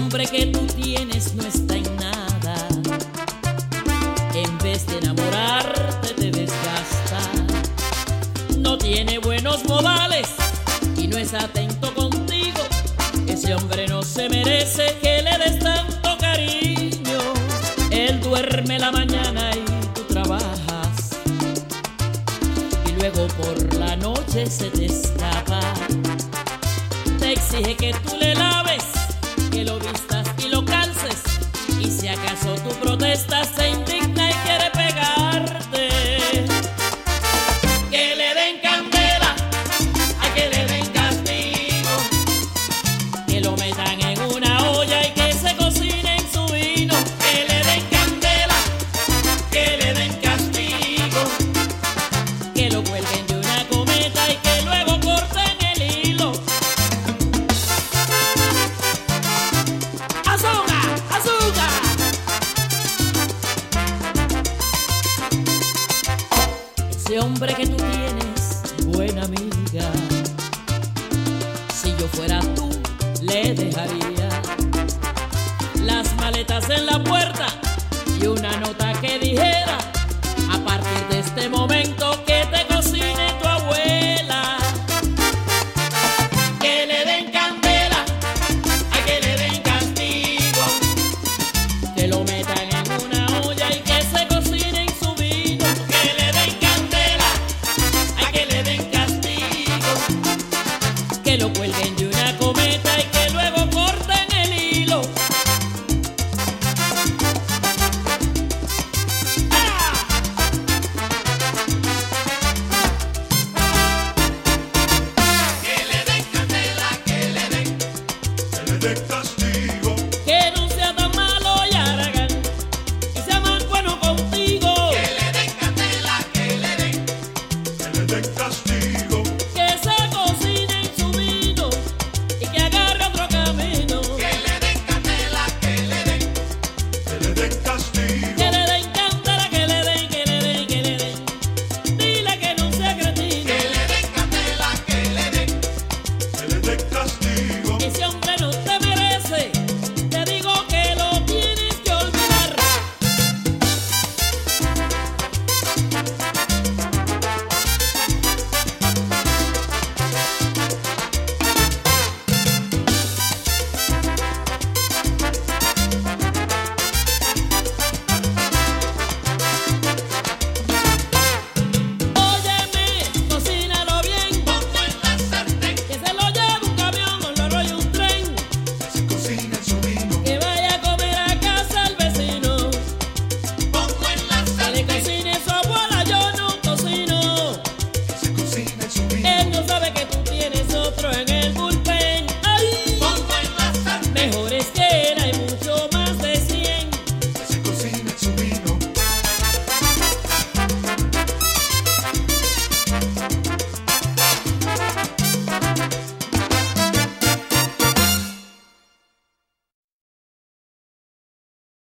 hombre que tú tienes no está en nada. En vez de enamorarte te desgasta. No tiene buenos modales y no es atento contigo. Ese hombre no se merece que le des tanto cariño. Él duerme la mañana y tú trabajas, y luego por la noche se te escapa. Te exige que tú le laves, que lo vistas y lo calces, y si acaso tú protestas se indigna y quiere pegarte. Que le den candela, a que le den castigo, que lo metan en una olla y que se cocine en su vino. Que le den candela, que le den castigo, que lo cuelguen de una cometa y que luego corten el hilo. ¡Azúcar! ¡Azúcar! Ese hombre que tú tienes, buena amiga, si yo fuera tú, le dejaría